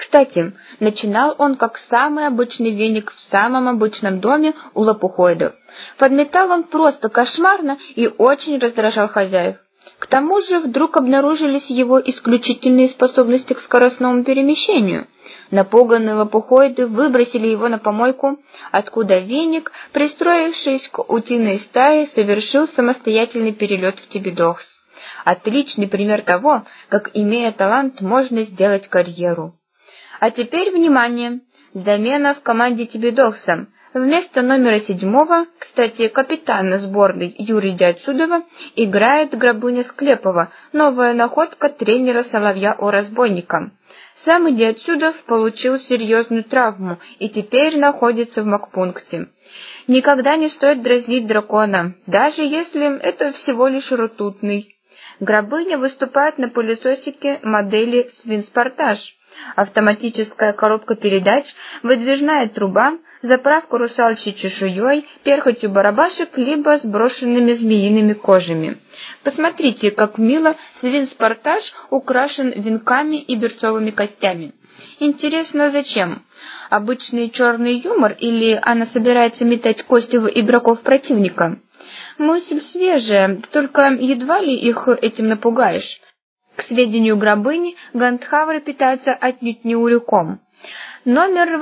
Кстати, начинал он как самый обычный веник в самом обычном доме у лопухоидов. Подметал он просто кошмарно и очень раздражал хозяев. К тому же вдруг обнаружились его исключительные способности к скоростному перемещению. Напуганные лопухоиды выбросили его на помойку, откуда веник, пристроившись к утиной стае, совершил самостоятельный перелет в Тибидокс. Отличный пример того, как, имея талант, можно сделать карьеру. А теперь, внимание, замена в команде Тибидокса. Вместо номера 7, кстати, капитана сборной Юрия Дядсудова, играет Грабыня Склепова, новая находка тренера Соловья-Разбойника. Сам Дядсудов получил серьезную травму и теперь находится в мокпункте. Никогда не стоит дразнить дракона, даже если это всего лишь ртутный. Грабыня выступает на пылесосике модели «Свинспортаж». Автоматическая коробка передач, выдвижная труба, заправка русалочьей чешуей, перхотью барабашек, либо сброшенными змеиными кожами. Посмотрите, как мило свинспортаж украшен венками и берцовыми костями. Интересно, зачем? Обычный черный юмор или она собирается метать кости в игроков противника? Мысль свежая, только едва ли их этим напугаешь. К сведению Грабыни, гандхавры питаются отнюдь не урюком. Номер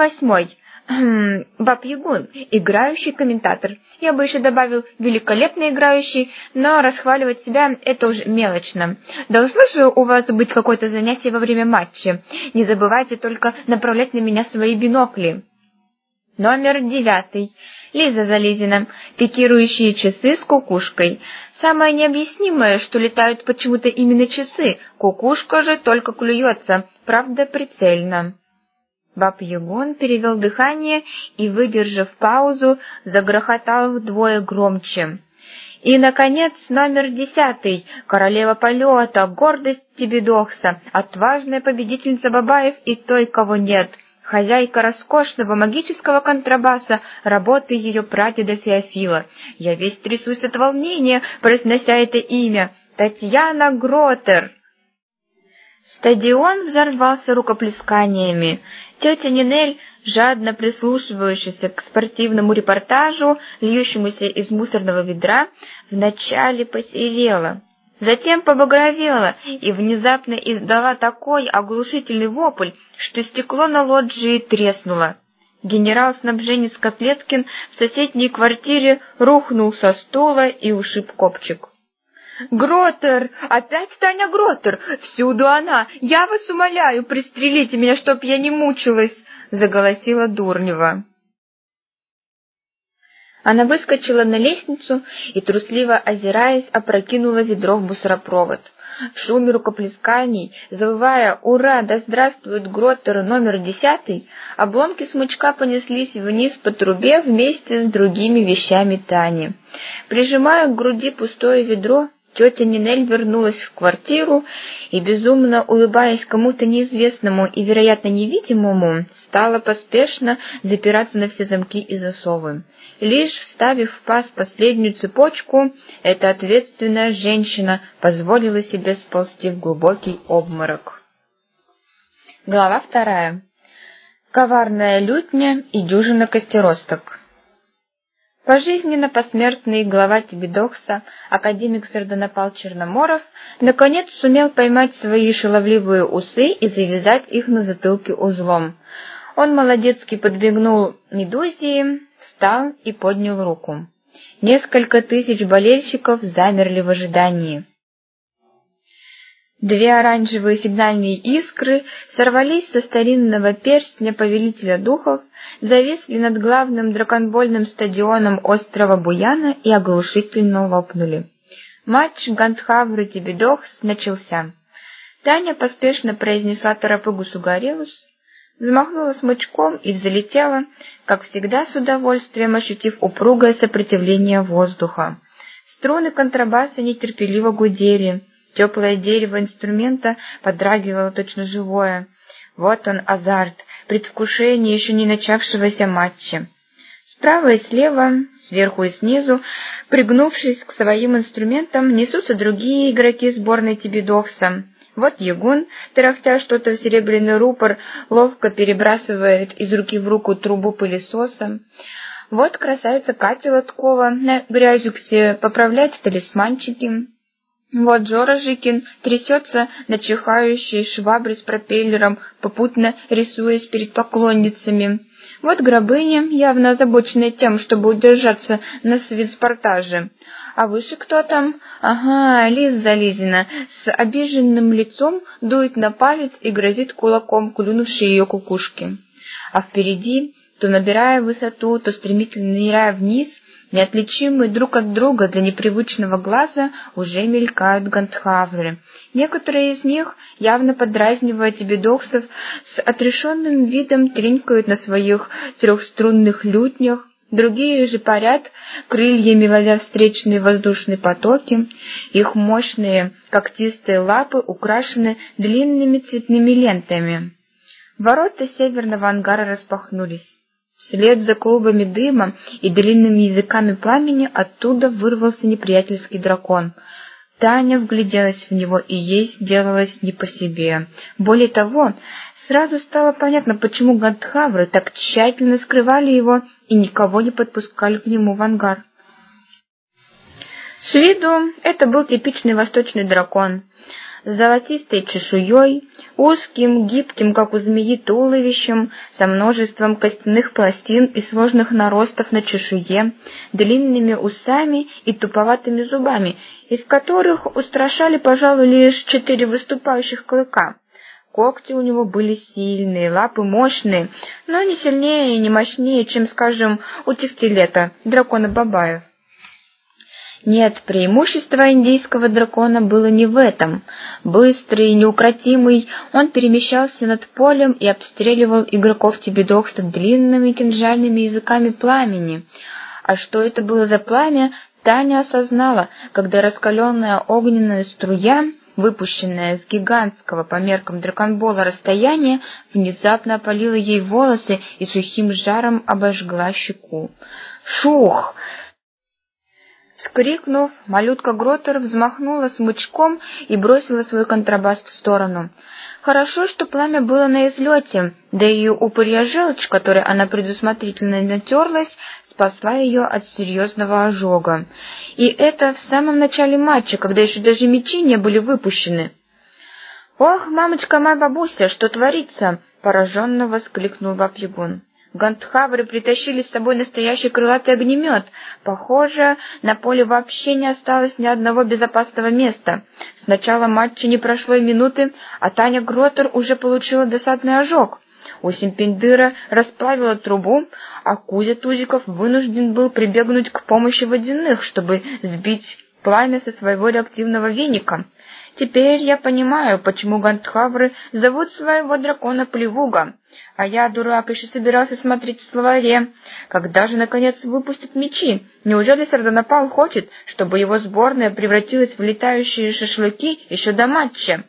8. Баб-Ягун, играющий комментатор. Я бы еще добавил великолепно играющий, но расхваливать себя – это уже мелочно. Должно же у вас быть какое-то занятие во время матча. Не забывайте только направлять на меня свои бинокли. Номер 9. Лиза Зализина, пикирующие часы с кукушкой. Самое необъяснимое, что летают почему-то именно часы, кукушка же только клюется, правда прицельно. Баб-Ягун перевел дыхание и, выдержав паузу, загрохотал вдвое громче. И, наконец, номер 10. Королева полета, гордость Тибидокса, отважная победительница Бабаев и той, кого нет. Хозяйка роскошного магического контрабаса, работы ее прадеда Феофила. Я весь трясусь от волнения, произнося это имя. Татьяна Гротер. Стадион взорвался рукоплесканиями. Тетя Нинель, жадно прислушивающаяся к спортивному репортажу, льющемуся из мусорного ведра, вначале посерела. Затем побагровела и внезапно издала такой оглушительный вопль, что стекло на лоджии треснуло. Генерал-снабженец Котлеткин в соседней квартире рухнул со стула и ушиб копчик. «Гротер! Опять Таня Гротер! Всюду она! Я вас умоляю, пристрелите меня, чтоб я не мучилась!» — заголосила Дурнева. Она выскочила на лестницу и, трусливо озираясь, опрокинула ведро в мусоропровод. В шуме рукоплесканий, завывая «Ура! Да здравствует Гротер номер 10!», обломки смычка понеслись вниз по трубе вместе с другими вещами Тани. Прижимая к груди пустое ведро, тетя Нинель вернулась в квартиру и, безумно улыбаясь кому-то неизвестному и, вероятно, невидимому, стала поспешно запираться на все замки и засовы. Лишь вставив в паз последнюю цепочку, эта ответственная женщина позволила себе сползти в глубокий обморок. Глава 2. Коварная лютня и дюжина костеросток. Пожизненно посмертный глава Тибидокса, академик Сардонапал Черноморов, наконец сумел поймать свои шаловливые усы и завязать их на затылке узлом. Он молодецки подбегнул Медузии, встал и поднял руку. Несколько тысяч болельщиков замерли в ожидании. Две оранжевые сигнальные искры сорвались со старинного перстня повелителя духов, зависли над главным драконбольным стадионом острова Буяна и оглушительно лопнули. Матч Гандхавры Тибидокс начался. Таня поспешно произнесла торопыгу Сугарелус, взмахнула смычком и взлетела, как всегда с удовольствием ощутив упругое сопротивление воздуха. Струны контрабаса нетерпеливо гудели, теплое дерево инструмента подрагивало точно живое. Вот он азарт, предвкушение еще не начавшегося матча. Справа и слева, сверху и снизу, пригнувшись к своим инструментам, несутся другие игроки сборной Тибидокса. Вот Ягун, тарахтя что-то в серебряный рупор, ловко перебрасывает из руки в руку трубу пылесоса. Вот красавица Катя Лоткова на грязюксе поправляет талисманчики. Вот Жора Жикин трясется на чихающей швабре с пропеллером, попутно рисуясь перед поклонницами. Вот Грабыня, явно озабоченная тем, чтобы удержаться на свинспортаже. А выше кто там? Ага, Лиза Лизина с обиженным лицом дует на палец и грозит кулаком клюнувшей ее кукушке. А впереди, то набирая высоту, то стремительно ныряя вниз, неотличимые друг от друга для непривычного глаза, уже мелькают гандхавры. Некоторые из них, явно подразнивая тебедоксов, с отрешенным видом тренькают на своих трехструнных лютнях, другие же парят, крыльями ловя встречные воздушные потоки. Их мощные когтистые лапы украшены длинными цветными лентами. Ворота северного ангара распахнулись. Вслед за клубами дыма и длинными языками пламени оттуда вырвался неприятельский дракон. Таня вгляделась в него, и ей сделалось не по себе. Более того, сразу стало понятно, почему гандхавры так тщательно скрывали его и никого не подпускали к нему в ангар. С виду это был типичный восточный дракон, с золотистой чешуей, узким, гибким, как у змеи, туловищем, со множеством костяных пластин и сложных наростов на чешуе, длинными усами и туповатыми зубами, из которых устрашали, пожалуй, лишь 4 выступающих клыка. Когти у него были сильные, лапы мощные, но не сильнее и не мощнее, чем, скажем, у Тефтилета, дракона Бабаев. Нет, преимущество индийского дракона было не в этом. Быстрый и неукротимый, он перемещался над полем и обстреливал игроков тебедоксов длинными кинжальными языками пламени. А что это было за пламя, Таня осознала, когда раскаленная огненная струя, выпущенная с гигантского по меркам драконбола расстояния, внезапно опалила ей волосы и сухим жаром обожгла щеку. «Шух!» Вскрикнув, малютка Гротер взмахнула смычком и бросила свой контрабас в сторону. Хорошо, что пламя было на излете, да и упырья желчь, которой она предусмотрительно натерлась, спасла ее от серьезного ожога. И это в самом начале матча, когда еще даже мячи не были выпущены. «Ох, мамочка моя бабуся, что творится!» — пораженно воскликнул Баб-Ягун. Гандхавры притащили с собой настоящий крылатый огнемет. Похоже, на поле вообще не осталось ни одного безопасного места. С начала матча не прошло и минуты, а Таня Гротер уже получила досадный ожог. Усимпиндыра расплавила трубу, а Кузя Тузиков вынужден был прибегнуть к помощи водяных, чтобы сбить пламя со своего реактивного веника. Теперь я понимаю, почему гандхавры зовут своего дракона Плевуга. А я, дурак, еще собирался смотреть в словаре. Когда же, наконец, выпустят мечи? Неужели Сардонапал хочет, чтобы его сборная превратилась в летающие шашлыки еще до матча?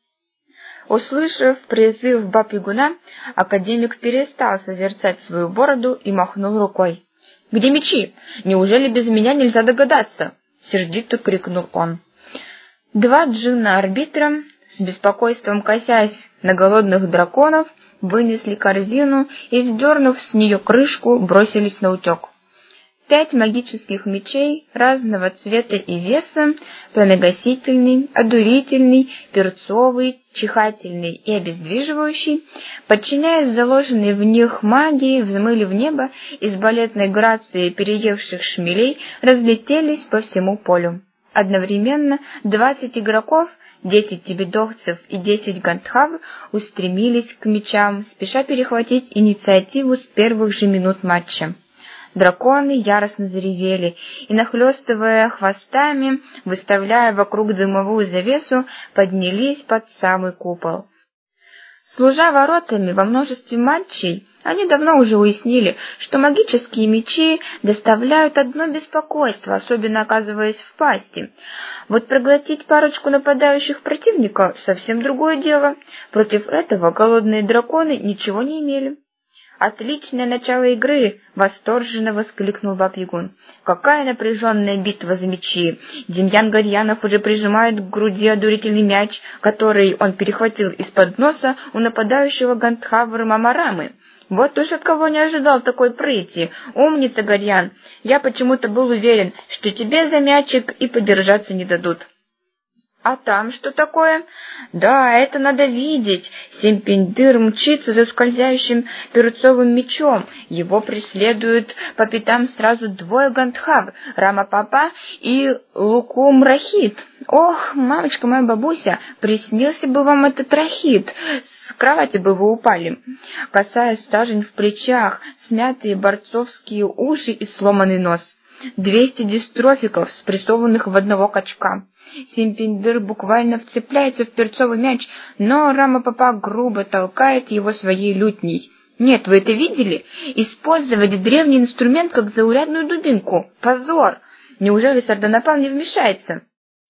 Услышав призыв Баб-Ягуна, академик перестал созерцать свою бороду и махнул рукой. «Где мечи? Неужели без меня нельзя догадаться?» — сердито крикнул он. Два джинна-арбитра, с беспокойством косясь на голодных драконов, вынесли корзину и, сдернув с нее крышку, бросились на утек. 5 магических мечей разного цвета и веса, пламегасительный, одурительный, перцовый, чихательный и обездвиживающий, подчиняясь заложенной в них магии, взмыли в небо и с балетной грацией переевших шмелей разлетелись по всему полю. Одновременно 20 игроков, 10 тебедовцев и 10 гандхавр устремились к мечам, спеша перехватить инициативу с первых же минут матча. Драконы яростно заревели и, нахлёстывая хвостами, выставляя вокруг дымовую завесу, поднялись под самый купол. Служа воротами во множестве матчей, они давно уже уяснили, что магические мечи доставляют одно беспокойство, особенно оказываясь в пасти. Вот проглотить парочку нападающих противника — совсем другое дело. Против этого голодные драконы ничего не имели. «Отличное начало игры!» — восторженно воскликнул Баб-Ягун. «Какая напряженная битва за мячи! Демьян Горьянов уже прижимает к груди одурительный мяч, который он перехватил из-под носа у нападающего Гандхавра Мамарамы. Вот уж от кого не ожидал такой прыти! Умница, Горьян! Я почему-то был уверен, что тебе за мячик и подержаться не дадут». «А там что такое?» «Да, это надо видеть. Семпендыр мчится за скользящим перцовым мечом. Его преследуют по пятам сразу двое Гандхавр, Рама-Папа и Лукум Рахит. Ох, мамочка моя бабуся, приснился бы вам этот Рахит, с кровати бы вы упали. Косая сажень в плечах, смятые борцовские уши и сломанный нос. 200 дистрофиков, спрессованных в одного качка. Семпендыр буквально вцепляется в перцовый мяч, но Рама-Папа грубо толкает его своей лютней. Нет, вы это видели? Использовать древний инструмент как заурядную дубинку. Позор! Неужели Сарданапал не вмешается?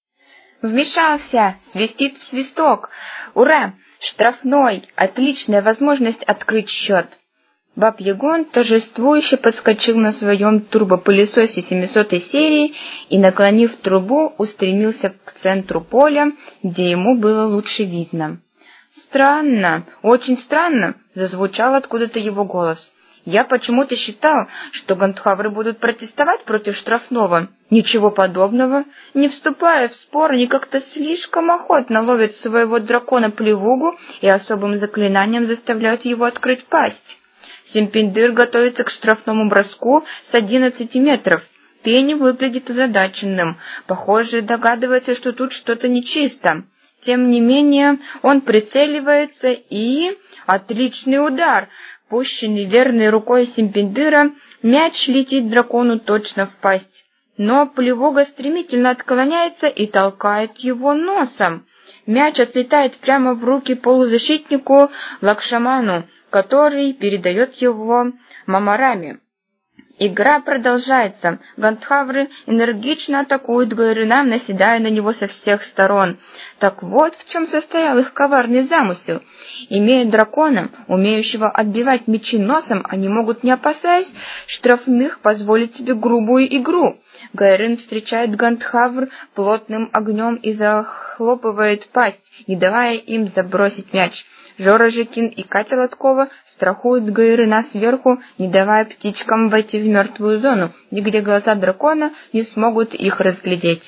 Вмешался! Свистит в свисток! Ура! Штрафной! Отличная возможность открыть счет! Баб-Ягун торжествующе подскочил на своем турбопылесосе 700-й серии и, наклонив трубу, устремился к центру поля, где ему было лучше видно. «Странно, очень странно!» — зазвучал откуда-то его голос. «Я почему-то считал, что Гандхавры будут протестовать против штрафного. Ничего подобного. Не вступая в спор, они как-то слишком охотно ловят своего дракона-плевугу и особым заклинанием заставляют его открыть пасть. Семпендыр готовится к штрафному броску с 11 метров. Пенни выглядит озадаченным. Похоже, догадывается, что тут что-то нечисто. Тем не менее, он прицеливается и... Отличный удар! Пущенный верной рукой Семпендыра, мяч летит дракону точно в пасть. Но плевуга стремительно отклоняется и толкает его носом. Мяч отлетает прямо в руки полузащитнику Лакшману, который передает его Мамараме. Игра продолжается. Гандхавры энергично атакуют Гайрына, наседая на него со всех сторон. Так вот в чем состоял их коварный замысел. Имея дракона, умеющего отбивать мячи носом, они могут, не опасаясь штрафных, позволить себе грубую игру. Гайрын встречает Гандхавр плотным огнем и захлопывает пасть, не давая им забросить мяч. Жора Жекин и Катя Лоткова страхуют Гайрына сверху, не давая птичкам войти в мертвую зону, где глаза дракона не смогут их разглядеть.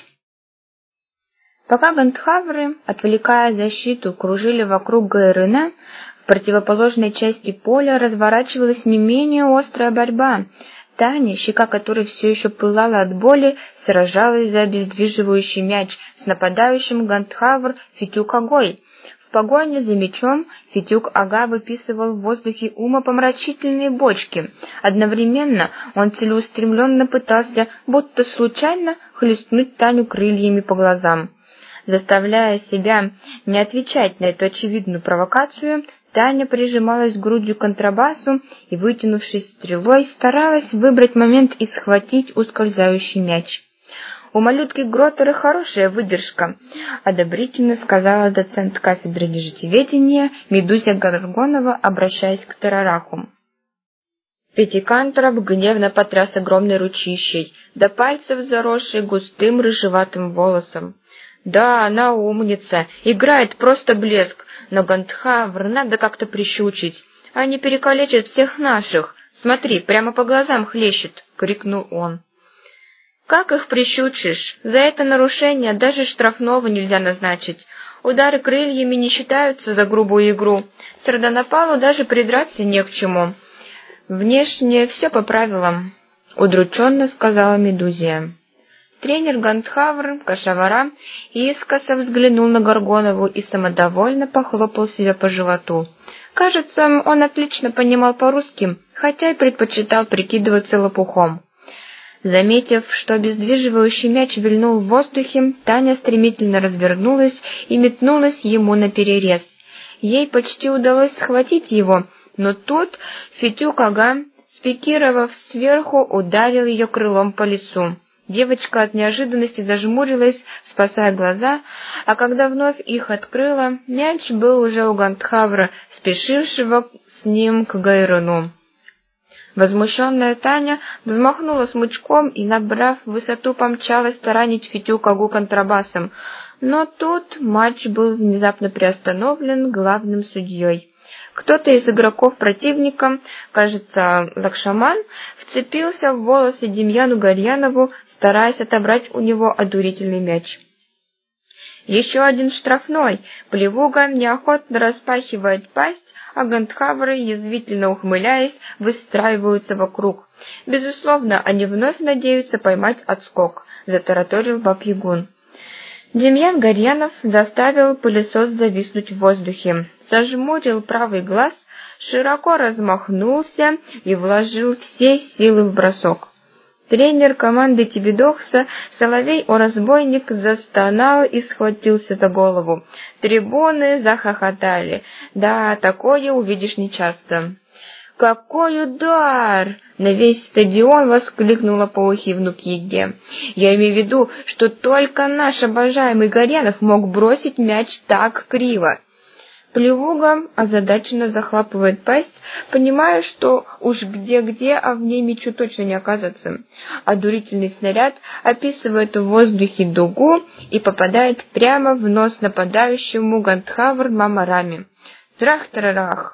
Пока Гандхавры, отвлекая защиту, кружили вокруг Гайрына, в противоположной части поля разворачивалась не менее острая борьба. Таня, щека которой все еще пылала от боли, сражалась за обездвиживающий мяч с нападающим Гандхавр Фитюк-Агой. В погоне за мячом Фитюк-Ага выписывал в воздухе умопомрачительные бочки. Одновременно он целеустремленно пытался, будто случайно, хлестнуть Таню крыльями по глазам. Заставляя себя не отвечать на эту очевидную провокацию, Таня прижималась грудью к контрабасу и, вытянувшись стрелой, старалась выбрать момент и схватить ускользающий мяч. «У малютки Гротера хорошая выдержка», — одобрительно сказала доцент кафедры нежитеведения Медузя Гаргонова, обращаясь к Тарараху. Пятикантроп гневно потряс огромной ручищей, до пальцев заросшей густым рыжеватым волосом. «Да, она умница, играет просто блеск, но Гандхавр надо как-то прищучить. Они перекалечат всех наших. Смотри, прямо по глазам хлещет», — крикнул он. «Как их прищучишь? За это нарушение даже штрафного нельзя назначить. Удары крыльями не считаются за грубую игру. Сарданапалу даже придраться не к чему. Внешне все по правилам», — удрученно сказала Медузия. Тренер Гандхавр Кашавара искоса взглянул на Горгонову и самодовольно похлопал себя по животу. Кажется, он отлично понимал по-русски, хотя и предпочитал прикидываться лопухом. Заметив, что обездвиживающий мяч вильнул в воздухе, Таня стремительно развернулась и метнулась ему наперерез. Ей почти удалось схватить его, но тут Фитюк-Ага, спикировав сверху, ударил ее крылом по лицу. Девочка от неожиданности зажмурилась, спасая глаза, а когда вновь их открыла, мяч был уже у Гандхавра, спешившего с ним к Гайруну. Возмущенная Таня взмахнула смычком и, набрав высоту, помчалась таранить Фитю Кагу контрабасом. Но тут матч был внезапно приостановлен главным судьей. Кто-то из игроков противника, кажется, Лакшман, вцепился в волосы Демьяну Горьянову, стараясь отобрать у него одурительный мяч. Еще один штрафной. Плевуга неохотно распахивает пасть, а гандхавры, язвительно ухмыляясь, выстраиваются вокруг. Безусловно, они вновь надеются поймать отскок, затараторил Баб-Ягун. Демьян Горьянов заставил пылесос зависнуть в воздухе, зажмурил правый глаз, широко размахнулся и вложил все силы в бросок. Тренер команды Тибидокса Соловей-Разбойник застонал и схватился за голову. Трибуны захохотали. Да, такое увидишь нечасто. «Какой удар!» — на весь стадион воскликнула Паухи внук Еге. «Я имею в виду, что только наш обожаемый Горянов мог бросить мяч так криво». Плевуга озадаченно захлапывает пасть, понимая, что уж где-где, а в ней мячу точно не оказаться. Одурительный снаряд описывает в воздухе дугу и попадает прямо в нос нападающему Гандхавр Мамарами. Трах-тарарах!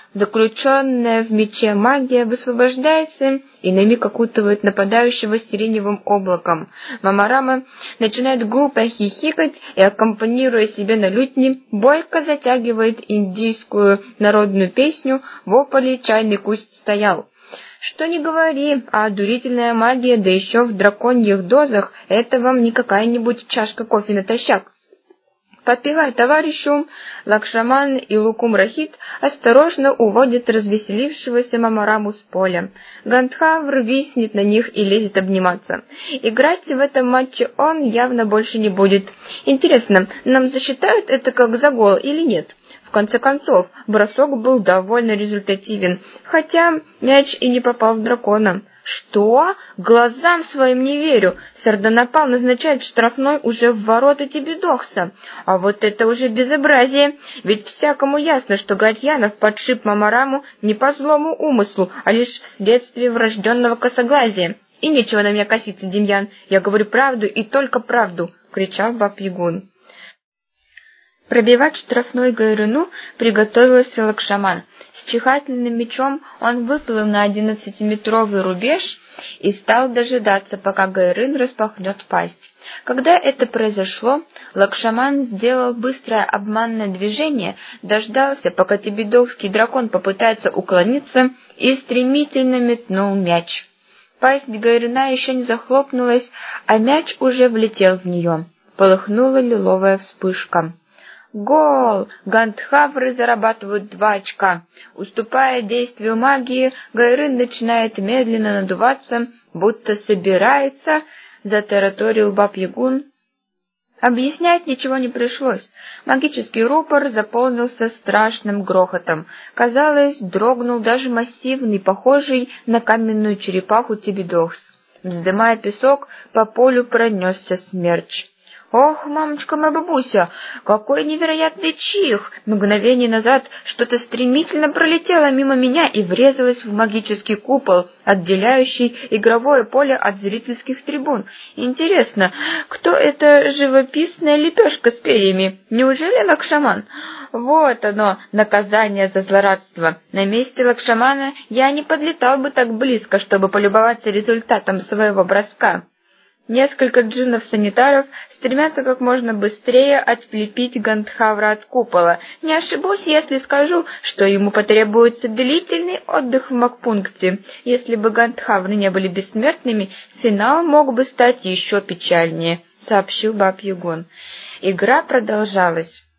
Заключенная в мече магия высвобождается и на миг окутывает нападающего сиреневым облаком. Мамарама начинает глупо хихикать и, аккомпанируя себе на лютне, бойко затягивает индийскую народную песню «В ополе чайный куст стоял». Что ни говори, а одурительная магия, да еще в драконьих дозах, это вам не какая-нибудь чашка кофе натощак. Подпевая товарищу, Лакшман и Лукум-Рахит осторожно уводят развеселившегося Мамараму с поля. Гандхавр виснет на них и лезет обниматься. Играть в этом матче он явно больше не будет. Интересно, нам засчитают это как за гол или нет? В конце концов, бросок был довольно результативен, хотя мяч и не попал в дракона. «Что? Глазам своим не верю! Сарданапал назначает штрафной уже в ворота Тибидокса. А вот это уже безобразие! Ведь всякому ясно, что Горьянов подшиб Мамараму не по злому умыслу, а лишь вследствие врожденного косоглазия. И нечего на меня коситься, Демьян, я говорю правду и только правду!» — кричал Баб-Ягун. Пробивать штрафной Гайрыну приготовился Лакшман. С чихательным мечом он выплыл на 11-метровый рубеж и стал дожидаться, пока Гайрын распахнет пасть. Когда это произошло, Лакшман сделал быстрое обманное движение, дождался, пока тибидокский дракон попытается уклониться, и стремительно метнул мяч. Пасть Гайрына еще не захлопнулась, а мяч уже влетел в нее. Полыхнула лиловая вспышка. Гол! Гандхавры зарабатывают 2 очка. Уступая действию магии, Гайрын начинает медленно надуваться, будто собирается, затараторил Баб-Ягун. Объяснять ничего не пришлось. Магический рупор заполнился страшным грохотом. Казалось, дрогнул даже массивный, похожий на каменную черепаху Тибидокс. Вздымая песок, по полю пронесся смерч. «Ох, мамочка моя бабуся, какой невероятный чих! Мгновение назад что-то стремительно пролетело мимо меня и врезалось в магический купол, отделяющий игровое поле от зрительских трибун. Интересно, кто эта живописная лепешка с перьями? Неужели Лакшман? Вот оно, наказание за злорадство. На месте Лакшмана я не подлетал бы так близко, чтобы полюбоваться результатом своего броска». Несколько джиннов-санитаров стремятся как можно быстрее отслепить Гандхавра от купола. Не ошибусь, если скажу, что ему потребуется длительный отдых в Макпункте. Если бы Гандхавры не были бессмертными, финал мог бы стать еще печальнее, сообщил Баб-Ягун. Игра продолжалась.